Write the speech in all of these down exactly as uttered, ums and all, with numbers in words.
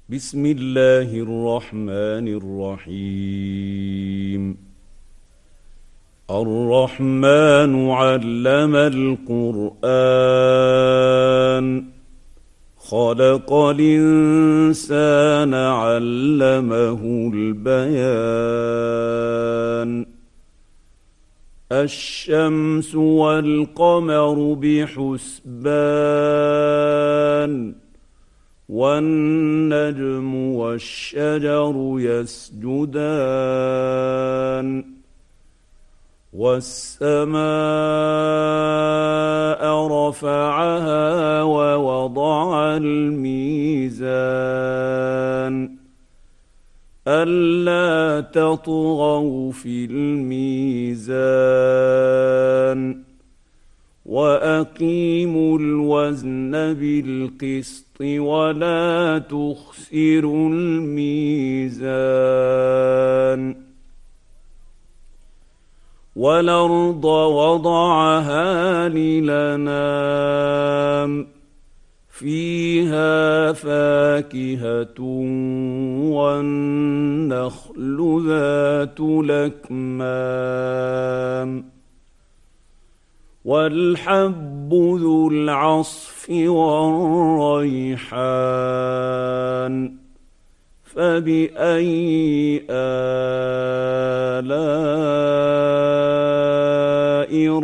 بسم الله الرحمن الرحيم. الرحمن علم القرآن خلق الإنسان علمه البيان. الشمس والقمر بحسبان والنجم والشجر يسجدان والسماء رفعها ووضع الميزان ألا تطغوا في الميزان وأقيموا الوزن بالقسط ولا تخسروا الميزان. والأرض وضعها للأنام فيها فاكهة والنخل ذات الأكمام والحب ذو العصف والريحان. فبأي آلاء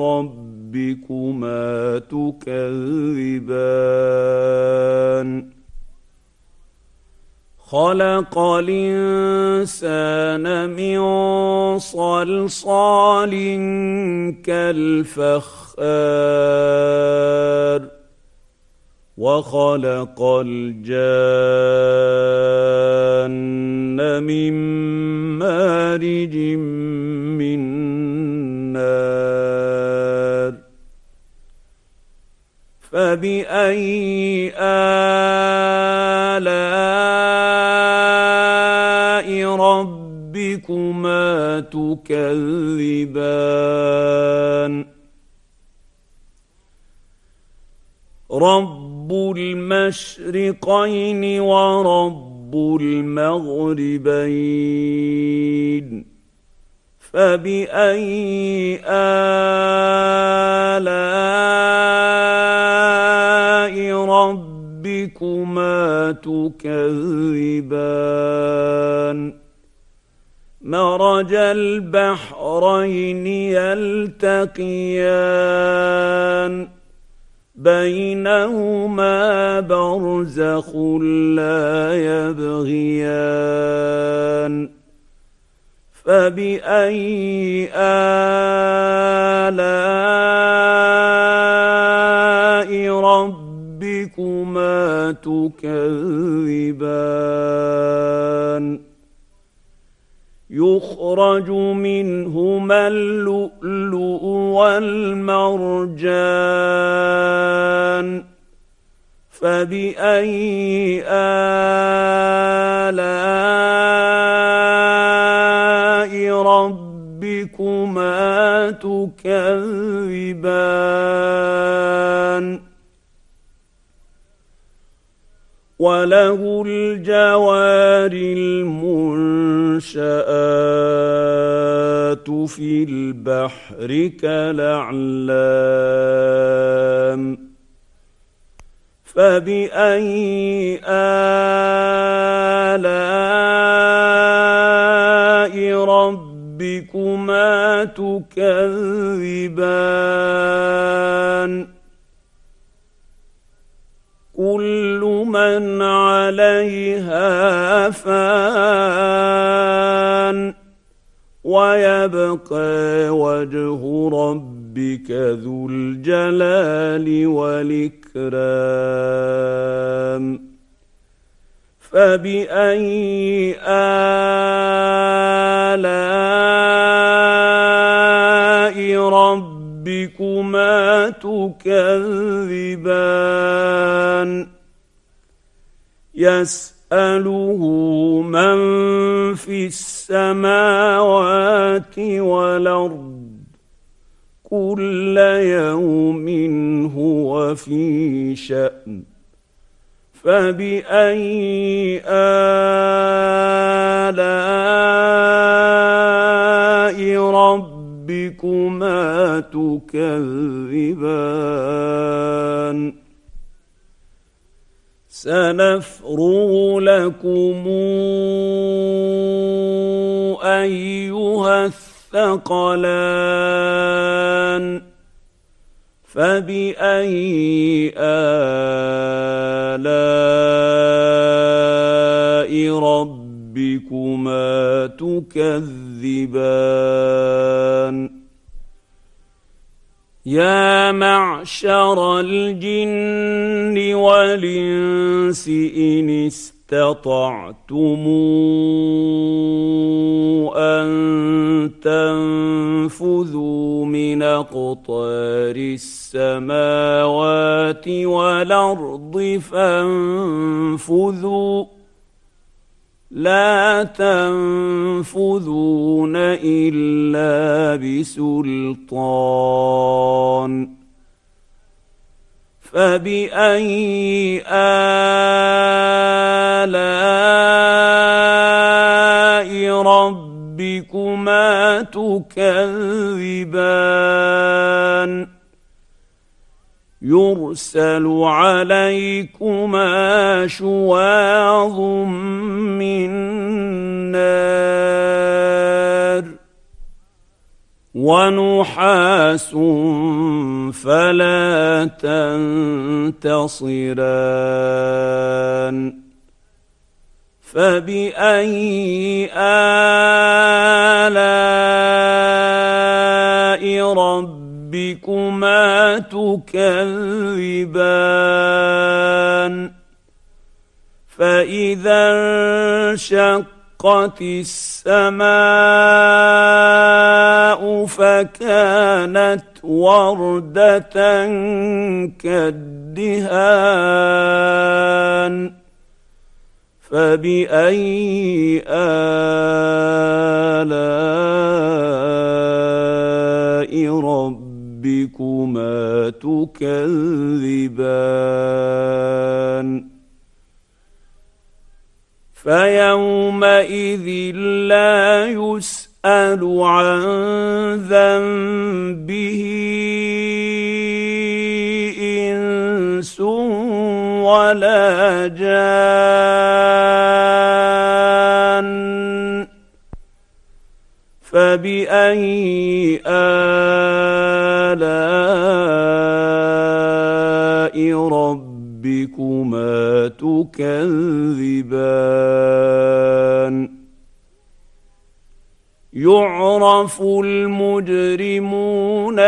ربكما تكذبان؟ خلق الإنسان من صلصال كالفخار وخلق الجان من مارج من نار. فبأي آلاء ربكما تكذبان؟ رب المشرقين ورب المغربين. فبأي آلاء ربكما تكذبان؟ مرج البحرين يلتقيان بينهما برزخ لا يبغيان. فبأي آلاء ربكما تكذبان؟ يخرج منهما اللؤلؤ والمرجان. فبأي آلاء ربكما تكذبان؟ وله الجوار المنشآت في البحر كالأعلام. فبأي آلاء ربكما تكذبان؟ كل من عليها فان ويبقى وجه ربك ذو الجلال والإكرام. فبأي آلاء ربكما تكذبان؟ يسأله من في السماوات والأرض كل يوم هو في شأن. فبأي آلاء ربكما تكذبان سنفرغ لكم أيها الثقلان فبأي آلاء ربكما تكذبان يا معشر الجن والإنس إن استطعتم أن تنفذوا من أقطار السماوات والأرض فانفذوا لا تنفذون إلا بسلطان فبأي آلاء ربكما تكذبان يرسل عليكما شواظ من نار ونحاس فلا تنتصران فبأي آلاء ربكما تكذبان فإذا انشقت السماء فكانت وردة كالدهان فبأي آلاء ربكما تكذبان فيومئذ لا يسأل عن ذنبه إنس ولا جان فبأي آلاء ربكما تكذبان يعرف المجرمون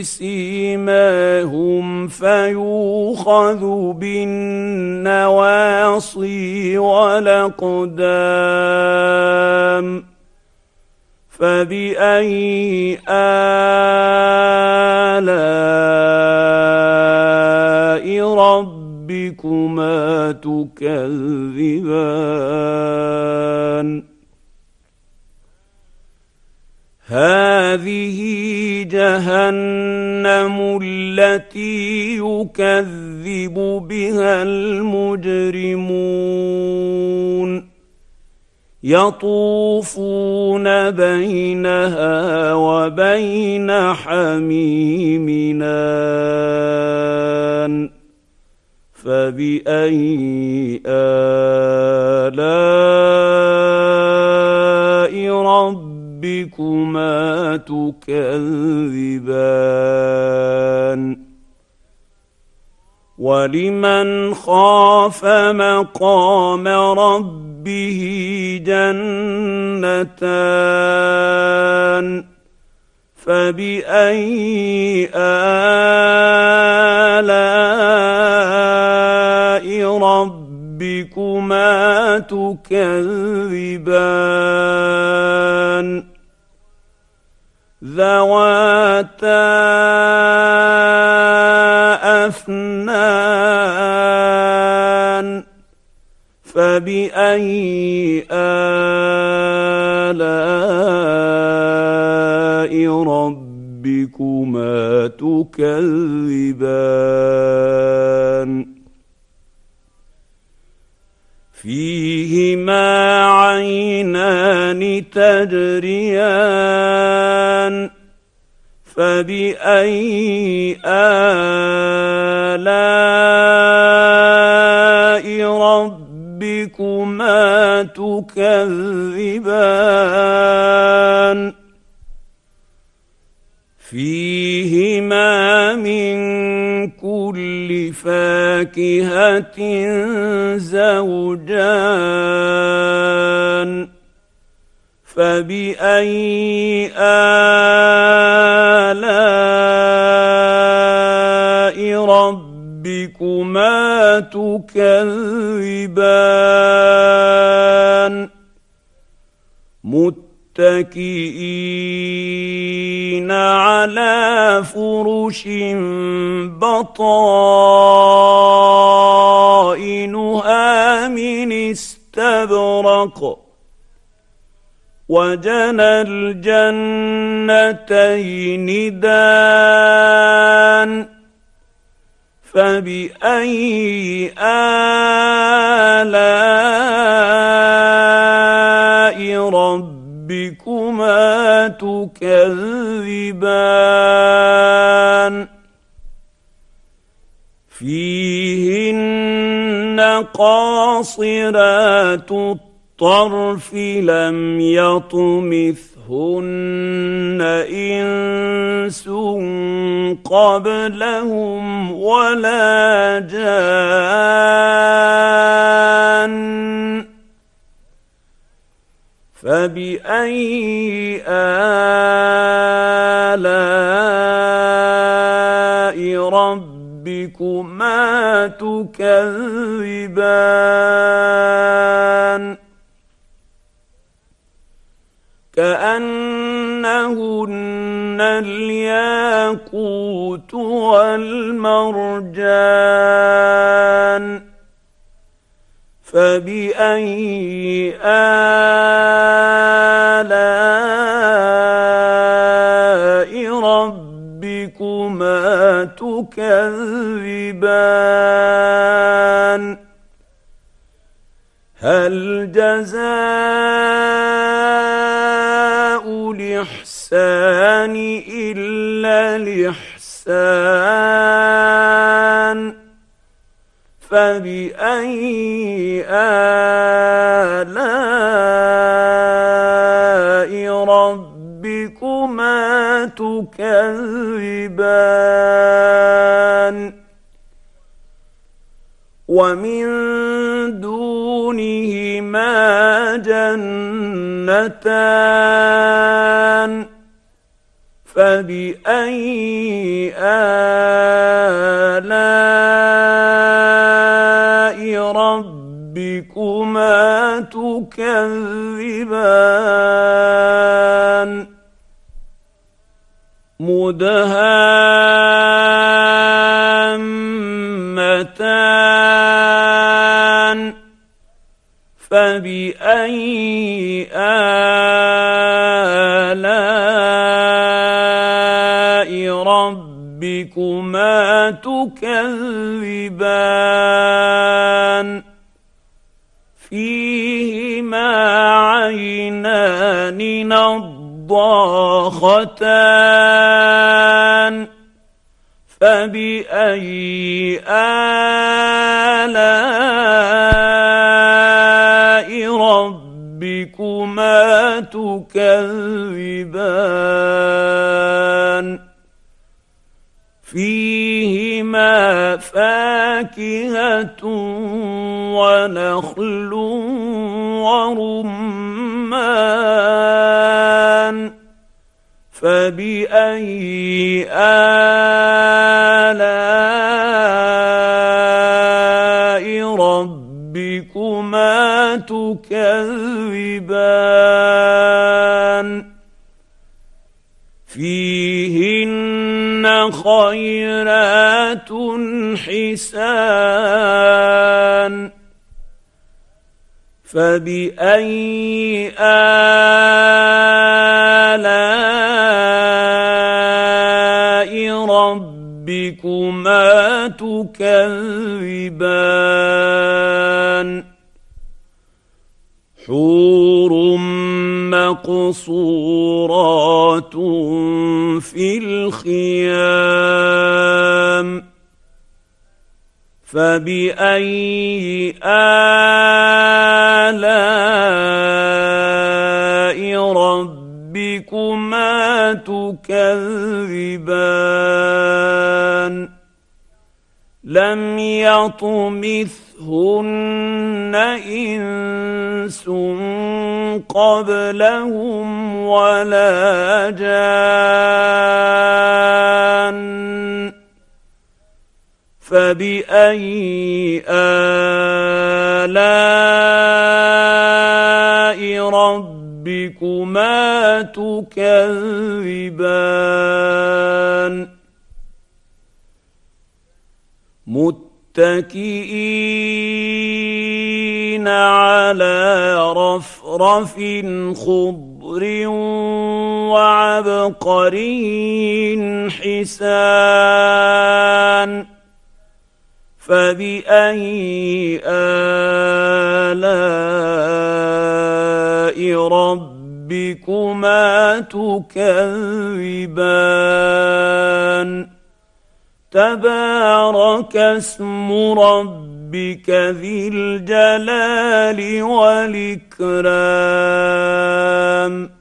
بسيماهم فيؤخذ بالنواصي والأقدام فبأي آلاء ربكما تكذبان هذه جهنم التي يكذب بها المجرمون يطوفون بينها وبين حميم آن فبأي آلاء ربكما تكذبان ولمن خاف مقام ربه جنتان فبأي آلاء ربكما تكذبان ذواتا أفنان فبأي آلاء ربكما تكذبان فيهما عينان تجريان فبأي آلاء ربكما تكذبان فيهما من كل فاكهة زوجان فبأي آلاء ربكما تكذبان متكئين على فرش بطائنها من استبرق وجنى الجنتين دان فبأي آلاء ربكما تكذبان فيهن قاصرات الطرف لم يطمثهن إنس قبلهم ولا جان فبأي آلاء ربكما تكذبان كأنهن الياقوت والمرجان فبأي آلاء ربكما تكذبان هل جزاء الإحسان إلا الإحسان فبأي آلاء ربكما تكذبان ومن دونهما جنتان فبأي آلاء ربكما تكذبان مدهامتان فبأي آلاء ربكما تكذبان فيهما عينان نضاختان فبأي آلاء ربكما تكذبان فيهما فاكهة ونخل ورمان فبأي آلاء ربكما تكذبان فيهن خيرات حسان فبأي آلاء ربكما تكذبان حور مقصورات في الخيام فبأي آلاء ربكما تكذبان لم يطمثهن إنس قبلهم ولا جان فبأي آلاء ربكما تكذبان متكئين على رفرف خضر وعبقري حسان فبأي آلاء ربكما تكذبان تبارك اسم ربك ذي الجلال والإكرام